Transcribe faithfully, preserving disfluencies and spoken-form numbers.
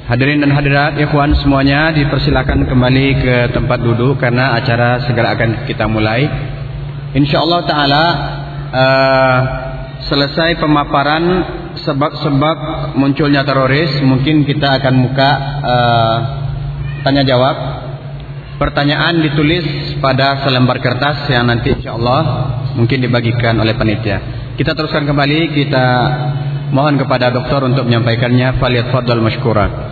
Hadirin dan hadirat, ikhwan semuanya, dipersilakan kembali ke tempat duduk karena acara segera akan kita mulai. Insyaallah taala uh, selesai pemaparan sebab-sebab munculnya teroris, mungkin kita akan buka uh, tanya jawab. Pertanyaan ditulis pada selembar kertas yang nanti insyaallah mungkin dibagikan oleh panitia. Kita teruskan kembali, kita mohon kepada doktor untuk menyampaikannya. Falyatfaddal mashkura.